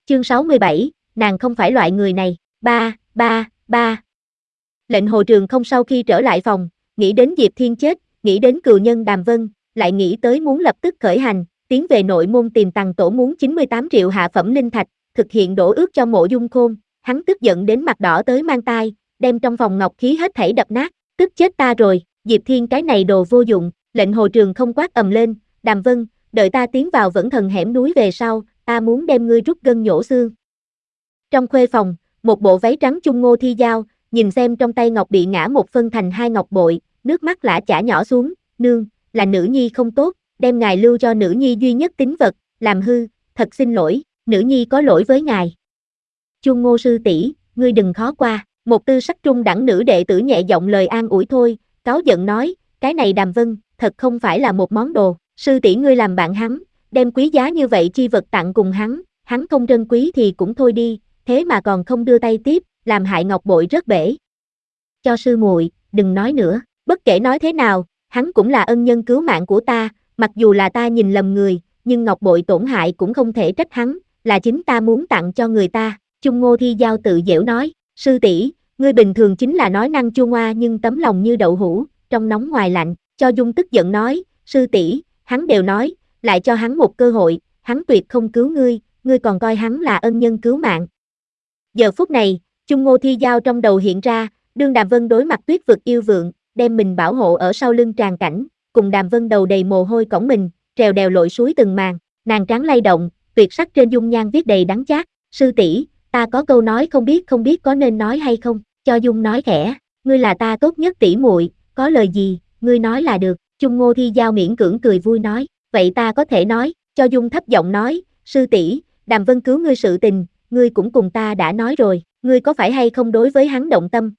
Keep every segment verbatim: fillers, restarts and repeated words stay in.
Chương sáu mươi bảy, nàng không phải loại người này. Ba, ba, ba. Lệnh Hồ Trường Không sau khi trở lại phòng, nghĩ đến Diệp Thiên chết, nghĩ đến cừu nhân Đàm Vân, lại nghĩ tới muốn lập tức khởi hành, tiến về nội môn tìm Tằng Tổ muốn chín mươi tám triệu hạ phẩm linh thạch, thực hiện đổ ước cho Mộ Dung Khôn, hắn tức giận đến mặt đỏ tới mang tai, đem trong phòng ngọc khí hết thảy đập nát, tức chết ta rồi, Diệp Thiên cái này đồ vô dụng, Lệnh Hồ Trường Không quát ầm lên, Đàm Vân, đợi ta tiến vào Vẫn Thần hẻm núi về sau, ta muốn đem ngươi rút gân nhổ xương. Trong khuê phòng, một bộ váy trắng chung Ngô Thi Giao, nhìn xem trong tay ngọc bị ngã một phân thành hai ngọc bội, nước mắt lã chả nhỏ xuống, nương, là nữ nhi không tốt, đem ngài lưu cho nữ nhi duy nhất tín vật, làm hư, thật xin lỗi, nữ nhi có lỗi với ngài. Chung Ngô sư tỷ, ngươi đừng khó qua, một tư sắc trung đẳng nữ đệ tử nhẹ giọng lời an ủi thôi, cáu giận nói, cái này Đàm Vân, thật không phải là một món đồ, sư tỷ ngươi làm bạn hắn, đem quý giá như vậy chi vật tặng cùng hắn, hắn không trân quý thì cũng thôi đi, thế mà còn không đưa tay tiếp, làm hại ngọc bội rớt bể. Cho sư muội, đừng nói nữa, bất kể nói thế nào, hắn cũng là ân nhân cứu mạng của ta, mặc dù là ta nhìn lầm người, nhưng ngọc bội tổn hại cũng không thể trách hắn, là chính ta muốn tặng cho người ta. Chung Ngô Thi Giao tự giễu nói, sư tỷ, ngươi bình thường chính là nói năng chua ngoa nhưng tấm lòng như đậu hũ, trong nóng ngoài lạnh. Cho Dung tức giận nói, sư tỷ, hắn đều nói, lại cho hắn một cơ hội, hắn tuyệt không cứu ngươi, ngươi còn coi hắn là ân nhân cứu mạng. Giờ phút này, Chung Ngô Thi Giao trong đầu hiện ra, đương Đàm Vân đối mặt tuyết vực yêu vượng, đem mình bảo hộ ở sau lưng tràn cảnh, cùng Đàm Vân đầu đầy mồ hôi cõng mình, trèo đèo lội suối từng màn, nàng trắng lay động, tuyệt sắc trên dung nhan viết đầy đắng chát, sư tỷ, ta có câu nói không biết không biết có nên nói hay không. Cho Dung nói khẽ, ngươi là ta tốt nhất tỷ muội, có lời gì, ngươi nói là được. Chung Ngô Thi Giao miễn cưỡng cười vui nói, vậy ta có thể nói. Cho Dung thấp giọng nói, sư tỷ, Đàm Vân cứu ngươi sự tình, ngươi cũng cùng ta đã nói rồi, ngươi có phải hay không đối với hắn động tâm?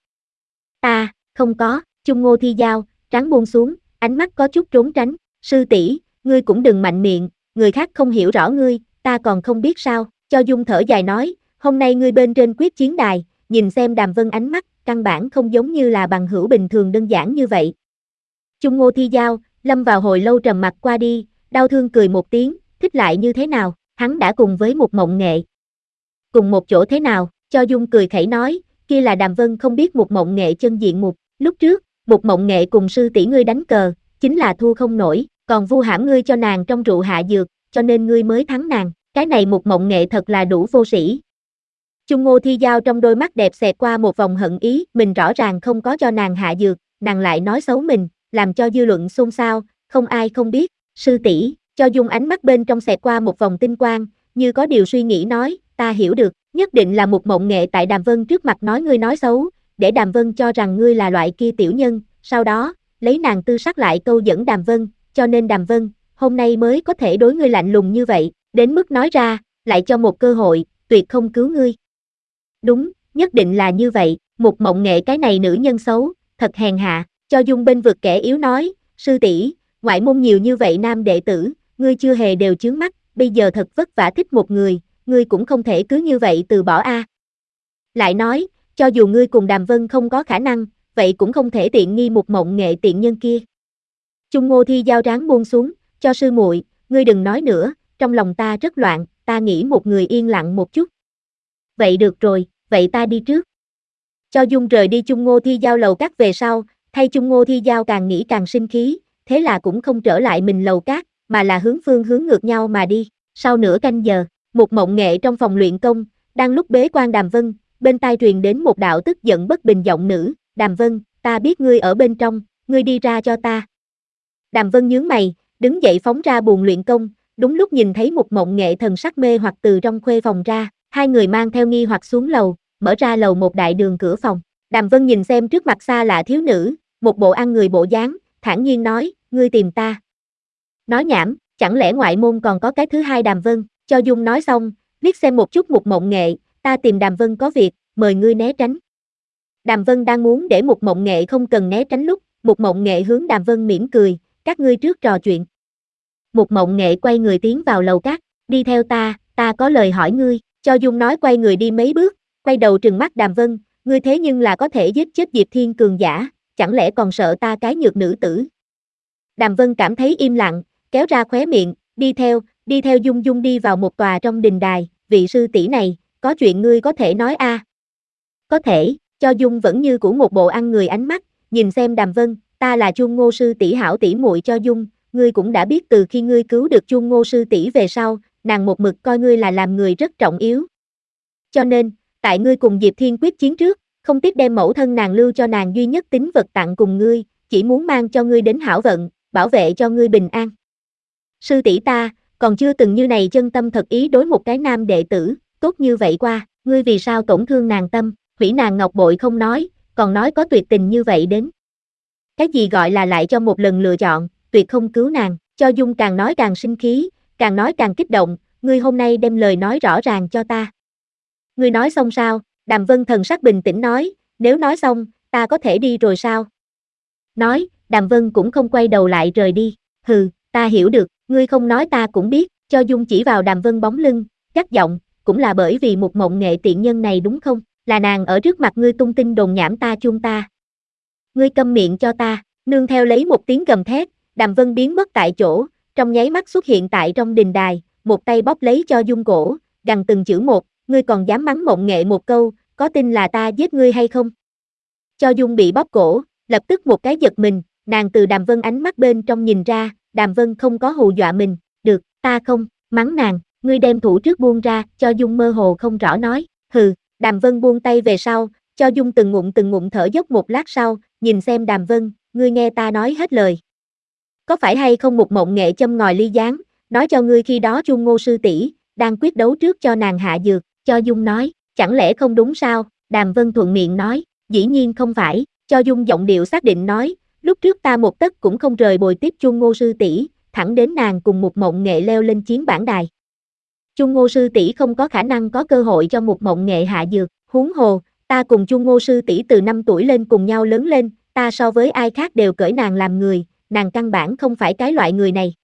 Ta, không có. Chung Ngô Thi Giao, trán buông xuống, ánh mắt có chút trốn tránh, sư tỷ, ngươi cũng đừng mạnh miệng, người khác không hiểu rõ ngươi, ta còn không biết sao. Cho Dung thở dài nói, hôm nay ngươi bên trên quyết chiến đài, nhìn xem Đàm Vân ánh mắt, căn bản không giống như là bằng hữu bình thường đơn giản như vậy. Chung Ngô Thi Giao, lâm vào hồi lâu trầm mặc qua đi, đau thương cười một tiếng, thích lại như thế nào, hắn đã cùng với một mộng nghệ. Cùng một chỗ thế nào, Cho Dung cười khẩy nói, kia là Đàm Vân không biết một mộng nghệ chân diện mục, lúc trước, một mộng nghệ cùng sư tỷ ngươi đánh cờ, chính là thua không nổi, còn vu hãm ngươi cho nàng trong rượu hạ dược, cho nên ngươi mới thắng nàng, cái này một mộng nghệ thật là đủ vô sĩ. Chung Ngô Thi Giao trong đôi mắt đẹp xẹt qua một vòng hận ý, mình rõ ràng không có cho nàng hạ dược, nàng lại nói xấu mình, làm cho dư luận xôn xao, không ai không biết, sư tỷ. Cho Dung ánh mắt bên trong xẹt qua một vòng tinh quang, như có điều suy nghĩ nói, ta hiểu được, nhất định là một mộng nghệ tại Đàm Vân trước mặt nói ngươi nói xấu, để Đàm Vân cho rằng ngươi là loại kia tiểu nhân, sau đó, lấy nàng tư sắc lại câu dẫn Đàm Vân, cho nên Đàm Vân, hôm nay mới có thể đối ngươi lạnh lùng như vậy, đến mức nói ra, lại cho một cơ hội, tuyệt không cứu ngươi. Đúng, nhất định là như vậy, một mộng nghệ cái này nữ nhân xấu, thật hèn hạ. Cho Dung bên vực kẻ yếu nói, sư tỷ, ngoại môn nhiều như vậy nam đệ tử, ngươi chưa hề đều chướng mắt, bây giờ thật vất vả thích một người, ngươi cũng không thể cứ như vậy từ bỏ a. À. Lại nói, cho dù ngươi cùng Đàm Vân không có khả năng, vậy cũng không thể tiện nghi một mộng nghệ tiện nhân kia. Chung Ngô Thi Giao ráng buông xuống, cho sư muội, ngươi đừng nói nữa, trong lòng ta rất loạn, ta nghĩ một người yên lặng một chút. Vậy được rồi, vậy ta đi trước. Cho Dung rời đi Chung Ngô Thi Giao lầu cát về sau, thay Chung Ngô Thi Giao càng nghĩ càng sinh khí, thế là cũng không trở lại mình lầu cát, mà là hướng phương hướng ngược nhau mà đi. Sau nửa canh giờ, một mộng nghệ trong phòng luyện công, đang lúc bế quan Đàm Vân, bên tai truyền đến một đạo tức giận bất bình giọng nữ, Đàm Vân, ta biết ngươi ở bên trong, ngươi đi ra cho ta. Đàm Vân nhướng mày, đứng dậy phóng ra buồng luyện công, đúng lúc nhìn thấy một mộng nghệ thần sắc mê hoặc từ trong khuê phòng ra, hai người mang theo nghi hoặc xuống lầu, mở ra lầu một đại đường cửa phòng. Đàm Vân nhìn xem trước mặt xa lạ thiếu nữ, một bộ ăn người bộ dáng, thản nhiên nói, ngươi tìm ta. Nói nhảm, chẳng lẽ ngoại môn còn có cái thứ hai Đàm Vân. Cho Dung nói xong, liếc xem một chút một mộng nghệ, ta tìm Đàm Vân có việc, mời ngươi né tránh. Đàm Vân đang muốn để một mộng nghệ không cần né tránh lúc, một mộng nghệ hướng Đàm Vân mỉm cười, các ngươi trước trò chuyện. Một mộng nghệ quay người tiến vào lầu cát, đi theo ta, ta có lời hỏi ngươi. Cho Dung nói quay người đi mấy bước, quay đầu trừng mắt Đàm Vân, ngươi thế nhưng là có thể giết chết Diệp Thiên cường giả, chẳng lẽ còn sợ ta cái nhược nữ tử. Đàm Vân cảm thấy im lặng, kéo ra khóe miệng, đi theo, đi theo Dung Dung đi vào một tòa trong đình đài, vị sư tỷ này, có chuyện ngươi có thể nói a. À? Có thể, Cho Dung vẫn như cũ một bộ ăn người ánh mắt, nhìn xem Đàm Vân, ta là Chuông Ngô sư tỷ hảo tỷ muội Cho Dung, ngươi cũng đã biết từ khi ngươi cứu được Chuông Ngô sư tỷ về sau, nàng một mực coi ngươi là làm người rất trọng yếu. Cho nên, tại ngươi cùng Diệp Thiên quyết chiến trước, không tiếc đem mẫu thân nàng lưu cho nàng duy nhất tín vật tặng cùng ngươi, chỉ muốn mang cho ngươi đến hảo vận, bảo vệ cho ngươi bình an. Sư tỷ ta, còn chưa từng như này chân tâm thật ý đối một cái nam đệ tử, tốt như vậy qua, ngươi vì sao tổn thương nàng tâm, hủy nàng ngọc bội không nói, còn nói có tuyệt tình như vậy đến. Cái gì gọi là lại cho một lần lựa chọn, tuyệt không cứu nàng, Cho Dung càng nói càng sinh khí, càng nói càng kích động, ngươi hôm nay đem lời nói rõ ràng cho ta. Ngươi nói xong sao? Đàm Vân thần sắc bình tĩnh nói, nếu nói xong, ta có thể đi rồi sao? Nói, Đàm Vân cũng không quay đầu lại rời đi, hừ, ta hiểu được, ngươi không nói ta cũng biết, Cho Dung chỉ vào Đàm Vân bóng lưng, gắt giọng, cũng là bởi vì một mộng nghệ tiện nhân này đúng không? Là nàng ở trước mặt ngươi tung tin đồn nhảm ta chung ta. Ngươi câm miệng cho ta, nương theo lấy một tiếng gầm thét, Đàm Vân biến mất tại chỗ, trong nháy mắt xuất hiện tại trong đình đài, một tay bóp lấy Cho Dung cổ, gằn từng chữ một, ngươi còn dám mắng mộng nghệ một câu, có tin là ta giết ngươi hay không? Cho Dung bị bóp cổ, lập tức một cái giật mình, nàng từ Đàm Vân ánh mắt bên trong nhìn ra, Đàm Vân không có hù dọa mình, được, ta không, mắng nàng, ngươi đem thủ trước buông ra, Cho Dung mơ hồ không rõ nói, hừ, Đàm Vân buông tay về sau, Cho Dung từng ngụm từng ngụm thở dốc một lát sau, nhìn xem Đàm Vân, ngươi nghe ta nói hết lời. Có phải hay không một mộng nghệ châm ngòi ly gián, nói cho ngươi khi đó Chuông Ngô sư tỷ đang quyết đấu trước cho nàng hạ dược, Cho Dung nói, chẳng lẽ không đúng sao, Đàm Vân thuận miệng nói, dĩ nhiên không phải, Cho Dung giọng điệu xác định nói, lúc trước ta một tấc cũng không rời bồi tiếp Chuông Ngô sư tỷ, thẳng đến nàng cùng một mộng nghệ leo lên chiến bản đài. Chuông Ngô sư tỷ không có khả năng có cơ hội cho một mộng nghệ hạ dược, huống hồ, ta cùng Chuông Ngô sư tỷ từ năm tuổi lên cùng nhau lớn lên, ta so với ai khác đều cởi nàng làm người, nàng căn bản không phải cái loại người này.